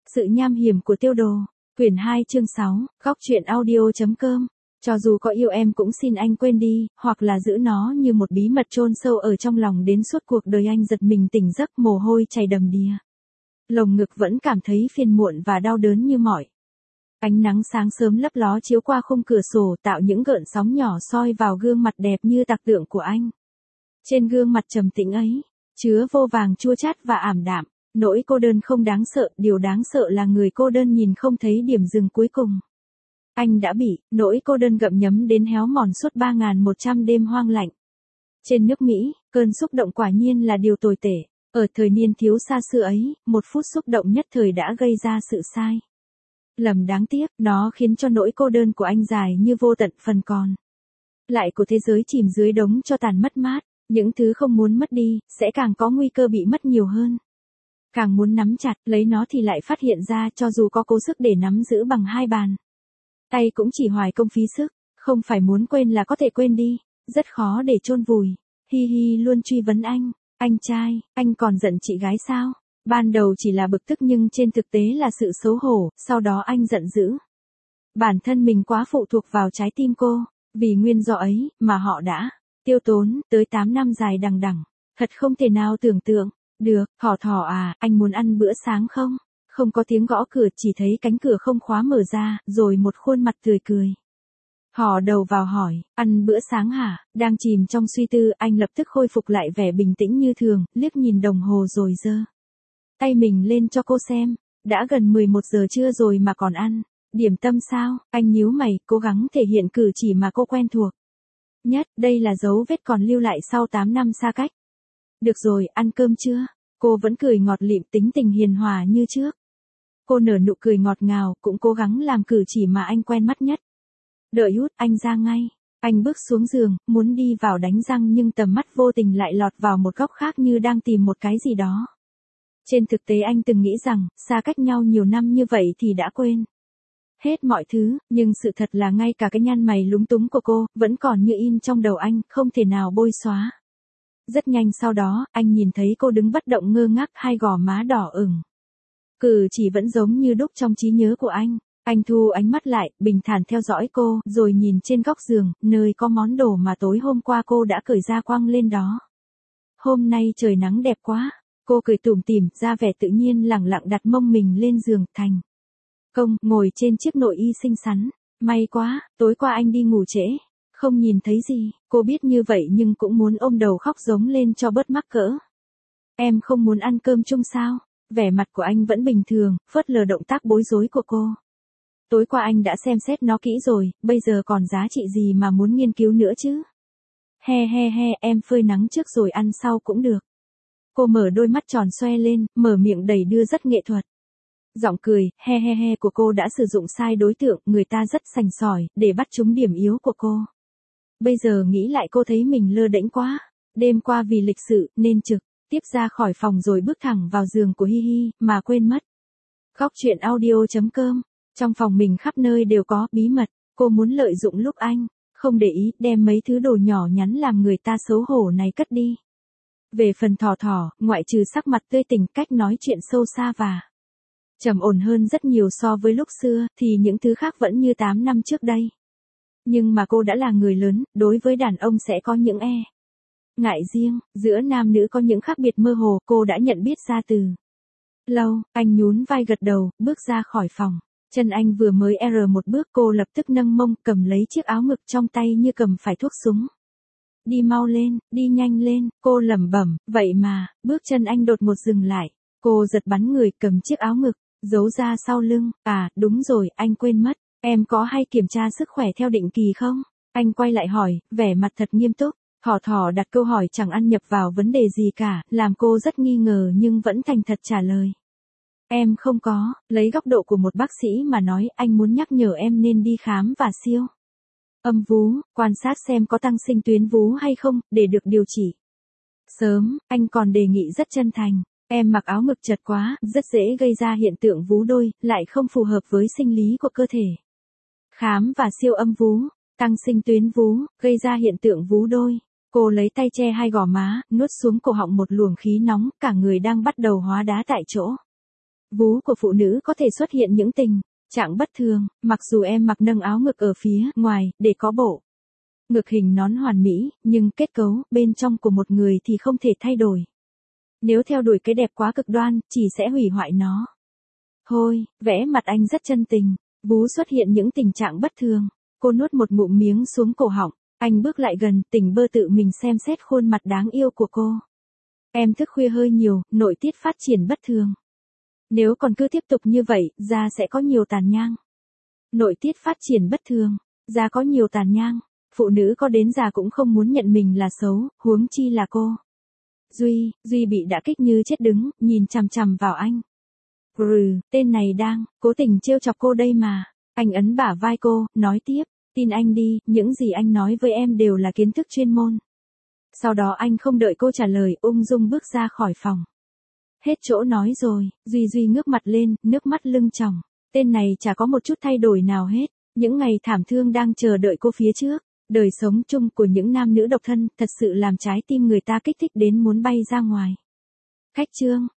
Sự nham hiểm của tiêu đồ. Quyển 2 chương 6, góc truyện audio.com. Cho dù có yêu em cũng xin anh quên đi, hoặc là giữ nó như một bí mật chôn sâu ở trong lòng đến suốt cuộc đời. Anh giật mình tỉnh giấc, mồ hôi chảy đầm đìa. Lồng ngực vẫn cảm thấy phiền muộn và đau đớn như mỏi. Ánh nắng sáng sớm lấp ló chiếu qua khung cửa sổ, tạo những gợn sóng nhỏ soi vào gương mặt đẹp như tạc tượng của anh. Trên gương mặt trầm tĩnh ấy, chứa vô vàng chua chát và ảm đạm. Nỗi cô đơn không đáng sợ, điều đáng sợ là người cô đơn nhìn không thấy điểm dừng cuối cùng. Anh đã bị nỗi cô đơn gặm nhấm đến héo mòn suốt 3.100 đêm hoang lạnh. Trên nước Mỹ, cơn xúc động quả nhiên là điều tồi tệ. Ở thời niên thiếu xa xưa ấy, một phút xúc động nhất thời đã gây ra sự sai lầm đáng tiếc, nó khiến cho nỗi cô đơn của anh dài như vô tận phần còn lại của thế giới chìm dưới đống tro tàn mất mát. Những thứ không muốn mất đi, sẽ càng có nguy cơ bị mất nhiều hơn. Càng muốn nắm chặt lấy nó thì lại phát hiện ra cho dù có cố sức để nắm giữ bằng hai bàn tay cũng chỉ hoài công phí sức. Không phải muốn quên là có thể quên đi, rất khó để chôn vùi. Hi hi luôn truy vấn anh trai, anh còn giận chị gái sao? Ban đầu chỉ là bực tức nhưng trên thực tế là sự xấu hổ, sau đó anh giận dữ. Bản thân mình quá phụ thuộc vào trái tim cô, vì nguyên do ấy mà họ đã tiêu tốn tới 8 năm dài đằng đẵng. Thật không thể nào tưởng tượng được. Thỏ thỏ à, anh muốn ăn bữa sáng không? Không có tiếng gõ cửa, chỉ thấy cánh cửa không khóa mở ra, rồi một khuôn mặt tươi cười thò đầu vào hỏi, ăn bữa sáng hả? Đang chìm trong suy tư, anh lập tức khôi phục lại vẻ bình tĩnh như thường, liếc nhìn đồng hồ rồi giơ tay mình lên cho cô xem. Đã gần 11 giờ trưa rồi mà còn ăn điểm tâm sao? Anh nhíu mày, cố gắng thể hiện cử chỉ mà cô quen thuộc nhất. Đây là dấu vết còn lưu lại sau 8 năm xa cách. Được rồi, ăn cơm chưa? Cô vẫn cười ngọt lịm, tính tình hiền hòa như trước. Cô nở nụ cười ngọt ngào, cũng cố gắng làm cử chỉ mà anh quen mắt nhất. Đợi chút, anh ra ngay. Anh bước xuống giường, muốn đi vào đánh răng nhưng tầm mắt vô tình lại lọt vào một góc khác như đang tìm một cái gì đó. Trên thực tế anh từng nghĩ rằng, xa cách nhau nhiều năm như vậy thì đã quên hết mọi thứ, nhưng sự thật là ngay cả cái nhăn mày lúng túng của cô, vẫn còn như in trong đầu anh, không thể nào bôi xóa. Rất nhanh sau đó, anh nhìn thấy cô đứng bất động ngơ ngác, hai gò má đỏ ửng. Cử chỉ vẫn giống như đúc trong trí nhớ của anh. Anh thu ánh mắt lại, bình thản theo dõi cô, rồi nhìn trên góc giường, nơi có món đồ mà tối hôm qua cô đã cởi ra quăng lên đó. Hôm nay trời nắng đẹp quá. Cô cười tủm tỉm, ra vẻ tự nhiên lẳng lặng đặt mông mình lên giường, thành công ngồi trên chiếc nội y xinh xắn. May quá, tối qua anh đi ngủ trễ, không nhìn thấy gì. Cô biết như vậy nhưng cũng muốn ôm đầu khóc giống lên cho bớt mắc cỡ. Em không muốn ăn cơm chung sao? Vẻ mặt của anh vẫn bình thường, phớt lờ động tác bối rối của cô. Tối qua anh đã xem xét nó kỹ rồi, bây giờ còn giá trị gì mà muốn nghiên cứu nữa chứ? He, em phơi nắng trước rồi ăn sau cũng được. Cô mở đôi mắt tròn xoe lên, mở miệng đầy đưa rất nghệ thuật. Giọng cười, he của cô đã sử dụng sai đối tượng, người ta rất sành sỏi, để bắt trúng điểm yếu của cô. Bây giờ nghĩ lại cô thấy mình lơ đễnh quá. Đêm qua vì lịch sự, nên trực tiếp ra khỏi phòng rồi bước thẳng vào giường của Hi Hi, mà quên mất. Góc truyện audio.com. Trong phòng mình khắp nơi đều có bí mật, cô muốn lợi dụng lúc anh không để ý, đem mấy thứ đồ nhỏ nhắn làm người ta xấu hổ này cất đi. Về phần thỏ thỏ, ngoại trừ sắc mặt tươi tỉnh, cách nói chuyện sâu xa và trầm ổn hơn rất nhiều so với lúc xưa, thì những thứ khác vẫn như 8 năm trước đây. Nhưng mà cô đã là người lớn, đối với đàn ông sẽ có những ngại riêng, giữa nam nữ có những khác biệt mơ hồ, cô đã nhận biết ra từ lâu. Anh nhún vai gật đầu, bước ra khỏi phòng. Chân anh vừa mới một bước, cô lập tức nâng mông, cầm lấy chiếc áo ngực trong tay như cầm phải thuốc súng. Đi mau lên, đi nhanh lên, cô lẩm bẩm. Vậy mà, bước chân anh đột ngột dừng lại. Cô giật bắn người, cầm chiếc áo ngực giấu ra sau lưng. À, đúng rồi, anh quên mất. Em có hay kiểm tra sức khỏe theo định kỳ không? Anh quay lại hỏi, vẻ mặt thật nghiêm túc. Thỏ thỏ đặt câu hỏi chẳng ăn nhập vào vấn đề gì cả, làm cô rất nghi ngờ nhưng vẫn thành thật trả lời. Em không có. Lấy góc độ của một bác sĩ mà nói, anh muốn nhắc nhở em nên đi khám và siêu âm vú, quan sát xem có tăng sinh tuyến vú hay không, để được điều trị sớm. Anh còn đề nghị rất chân thành. Em mặc áo ngực chật quá, rất dễ gây ra hiện tượng vú đôi, lại không phù hợp với sinh lý của cơ thể. Khám và siêu âm vú, tăng sinh tuyến vú, gây ra hiện tượng vú đôi. Cô lấy tay che hai gò má, nuốt xuống cổ họng một luồng khí nóng, cả người đang bắt đầu hóa đá tại chỗ. Vú của phụ nữ có thể xuất hiện những tình trạng bất thường, mặc dù em mặc nâng áo ngực ở phía ngoài, để có bộ ngực hình nón hoàn mỹ, nhưng kết cấu bên trong của một người thì không thể thay đổi. Nếu theo đuổi cái đẹp quá cực đoan, chỉ sẽ hủy hoại nó. Hôi, vẽ mặt anh rất chân tình. Vú xuất hiện những tình trạng bất thường. Cô nuốt một ngụm miếng xuống cổ họng. Anh bước lại gần, tỉnh bơ tự mình xem xét khuôn mặt đáng yêu của cô. Em thức khuya hơi nhiều, nội tiết phát triển bất thường. Nếu còn cứ tiếp tục như vậy, da sẽ có nhiều tàn nhang. Nội tiết phát triển bất thường, da có nhiều tàn nhang. Phụ nữ có đến già cũng không muốn nhận mình là xấu, huống chi là cô. Duy bị đả kích như chết đứng, nhìn chằm chằm vào anh. Tên này đang cố tình trêu chọc cô đây mà. Anh ấn bả vai cô, nói tiếp, tin anh đi, những gì anh nói với em đều là kiến thức chuyên môn. Sau đó anh không đợi cô trả lời, ung dung bước ra khỏi phòng. Hết chỗ nói rồi, Duy ngước mặt lên, nước mắt lưng tròng. Tên này chả có một chút thay đổi nào hết. Những ngày thảm thương đang chờ đợi cô phía trước. Đời sống chung của những nam nữ độc thân thật sự làm trái tim người ta kích thích đến muốn bay ra ngoài. Khách trương.